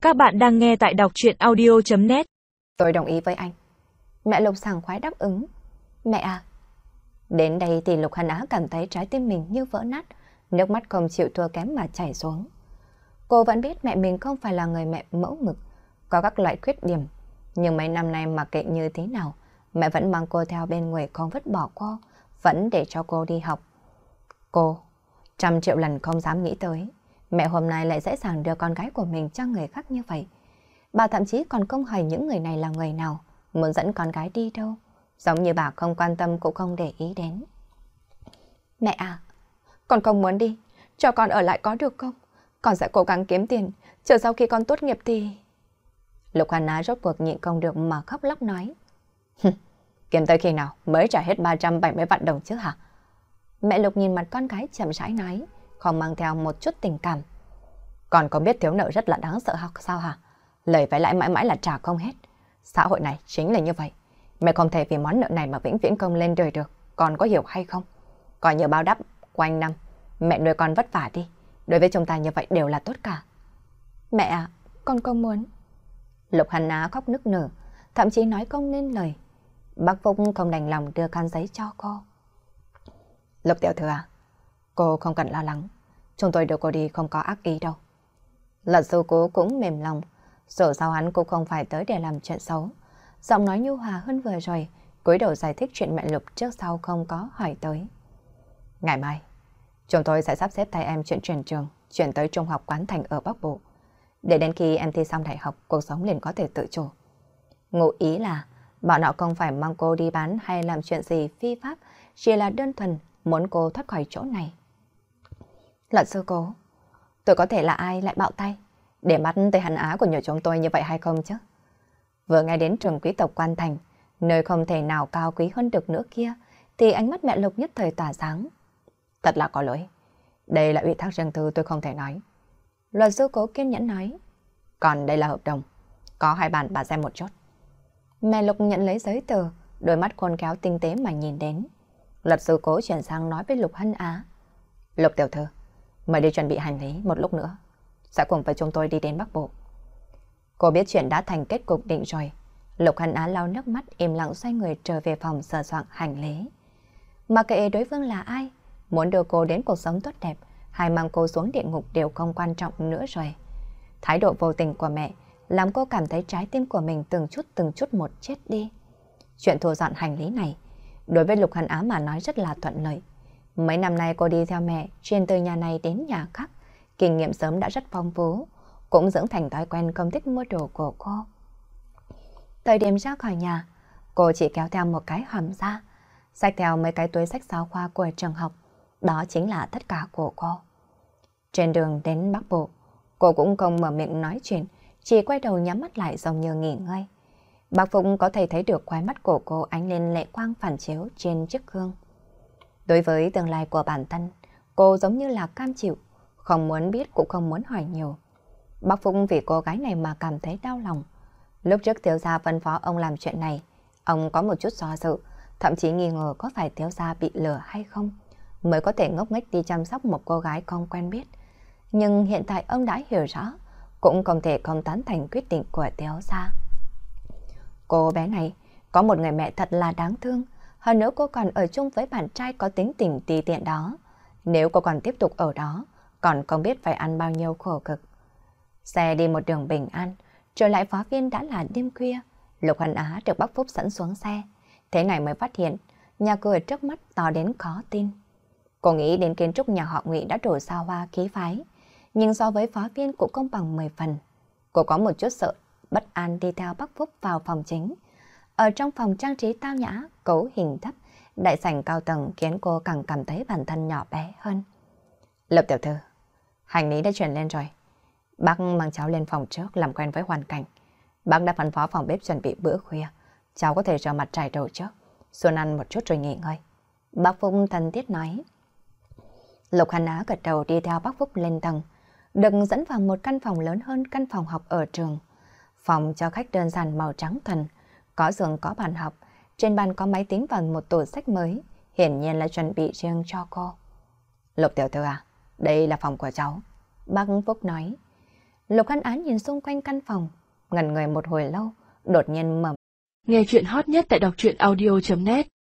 Các bạn đang nghe tại đọc truyện audio.net. Tôi đồng ý với anh. Mẹ Lục sảng khoái đáp ứng. Mẹ à. Đến đây thì Lục Hân Á cảm thấy trái tim mình như vỡ nát, nước mắt không chịu thua kém mà chảy xuống. Cô vẫn biết mẹ mình không phải là người mẹ mẫu mực, có các loại khuyết điểm. Nhưng mấy năm nay mặc kệ như thế nào, mẹ vẫn mang cô theo bên người không vứt bỏ cô, vẫn để cho cô đi học. Cô, 100 triệu lần không dám nghĩ tới, mẹ hôm nay lại dễ dàng đưa con gái của mình cho người khác như vậy. Bà thậm chí còn không hỏi những người này là người nào, muốn dẫn con gái đi đâu. Giống như bà không quan tâm cũng không để ý đến. Mẹ à, con không muốn đi, cho con ở lại có được không? Con sẽ cố gắng kiếm tiền, chờ sau khi con tốt nghiệp thì... Lục Hân Á rốt cuộc nhịn không được mà khóc lóc nói. Kiếm tới khi nào mới trả hết 370 vạn đồng chứ hả? Mẹ Lục nhìn mặt con gái chậm rãi nói, không mang theo một chút tình cảm. Con có biết thiếu nợ rất là đáng sợ sao hả? Lời vay lãi mãi mãi là trả không hết. Xã hội này chính là như vậy. Mẹ không thể vì món nợ này mà vĩnh viễn công lên đời được. Con có hiểu hay không? Coi như báo đáp quanh năm. Mẹ nuôi con vất vả đi. Đối với chúng ta như vậy đều là tốt cả. Mẹ à, con không muốn. Lục Hân Á khóc nức nở, thậm chí nói không nên lời. Bác Phúc không đành lòng đưa khăn giấy cho cô. Lục tiểu thư à, cô không cần lo lắng. Chúng tôi đưa cô đi không có ác ý đâu. Luật sư cô cũng mềm lòng. Dù sao hắn cũng không phải tới để làm chuyện xấu. Giọng nói nhu hòa hơn vừa rồi, cúi đầu giải thích chuyện mẹ Lục trước sau không có hỏi tới. Ngày mai, chúng tôi sẽ sắp xếp thay em chuyện chuyển trường, chuyển tới trung học Quán Thành ở Bắc Bộ. Để đến khi em thi xong đại học, cuộc sống liền có thể tự chủ. Ngụ ý là, bọn họ không phải mang cô đi bán hay làm chuyện gì phi pháp, chỉ là đơn thuần muốn cô thoát khỏi chỗ này. Luật sư cố, tôi có thể là ai lại bạo tay để mắt tới hắn Á của nhiều chúng tôi như vậy hay không chứ? Vừa nghe đến trường quý tộc Quan Thành, nơi không thể nào cao quý hơn được nữa kia, thì ánh mắt mẹ Lục nhất thời tỏa sáng. Thật là có lỗi. Đây là ủy thác riêng tư tôi không thể nói. Luật sư cố kiên nhẫn nói. Còn đây là hợp đồng. Có hai bản bà xem một chút. Mẹ Lục nhận lấy giấy tờ, đôi mắt khôn khéo tinh tế mà nhìn đến. Luật sư cố chuyển sang nói với Lục Hân Á. Lục tiểu thư, mời đi chuẩn bị hành lý một lúc nữa. Sẽ cùng với chúng tôi đi đến Bắc Bộ. Cô biết chuyện đã thành kết cục định rồi. Lục Hân Á lau nước mắt im lặng xoay người trở về phòng sờ soạn hành lý. Mà kệ đối phương là ai, muốn đưa cô đến cuộc sống tốt đẹp hay mang cô xuống địa ngục đều không quan trọng nữa rồi. Thái độ vô tình của mẹ làm cô cảm thấy trái tim của mình từng chút một chết đi. Chuyện thu dọn hành lý này đối với Lục Hân Á mà nói rất là thuận lợi. Mấy năm nay cô đi theo mẹ chuyên từ nhà này đến nhà khác, kinh nghiệm sớm đã rất phong phú, cũng dưỡng thành thói quen không thích mua đồ của cô. Thời điểm ra khỏi nhà, cô chỉ kéo theo một cái hòm da, xách theo mấy cái túi sách giáo khoa của trường học, đó chính là tất cả của cô. Trên đường đến Bắc Bộ, cô cũng không mở miệng nói chuyện, chỉ quay đầu nhắm mắt lại giống như nghỉ ngơi. Bác Phụng có thể thấy được khóe mắt của cô ánh lên lệ quang phản chiếu trên chiếc gương. Đối với tương lai của bản thân, cô giống như là cam chịu, không muốn biết cũng không muốn hỏi nhiều. Bác Phụng vì cô gái này mà cảm thấy đau lòng. Lúc trước thiếu gia phân phó ông làm chuyện này, ông có một chút do dự, thậm chí nghi ngờ có phải thiếu gia bị lừa hay không, mới có thể ngốc nghếch đi chăm sóc một cô gái không quen biết. Nhưng hiện tại ông đã hiểu rõ, cũng không thể không tán thành quyết định của thiếu gia. Cô bé này có một người mẹ thật là đáng thương, hơn nữa cô còn ở chung với bạn trai có tính tình tùy tiện đó. Nếu cô còn tiếp tục ở đó, còn không biết phải ăn bao nhiêu khổ cực. Xe đi một đường bình an, trở lại phó viên đã là đêm khuya. Lục Hân Á được bác Phúc dẫn xuống xe. Thế này mới phát hiện, nhà cửa trước mắt to đến khó tin. Cô nghĩ đến kiến trúc nhà họ Ngụy đã đổ xa hoa khí phái, nhưng so với phó viên cũng không bằng 10 phần. Cô có một chút sợ, bất an đi theo bác Phúc vào phòng chính. Ở trong phòng trang trí tao nhã, cấu hình thấp, đại sảnh cao tầng khiến cô càng cảm thấy bản thân nhỏ bé hơn. Lục tiểu thư, hành lý đã chuyển lên rồi. Bác mang cháu lên phòng trước làm quen với hoàn cảnh. Bác đã phân phó phòng bếp chuẩn bị bữa khuya. Cháu có thể rửa mặt trải đầu trước, xuân ăn một chút rồi nghỉ ngơi. Bác Phúc thân thiết nói. Lục Hân Á gật đầu đi theo bác Phúc lên tầng, được dẫn vào một căn phòng lớn hơn căn phòng học ở trường. Phòng cho khách đơn giản màu trắng thuần, có giường có bàn học, trên bàn có máy tính và một tủ sách mới, hiển nhiên là chuẩn bị riêng cho cô. Lục tiểu thư à, đây là phòng của cháu. Bác Phúc nói. Lục Hân Á nhìn xung quanh căn phòng, ngẩn người một hồi lâu, đột nhiên mở. Nghe chuyện hot nhất tại đọc truyện audio.net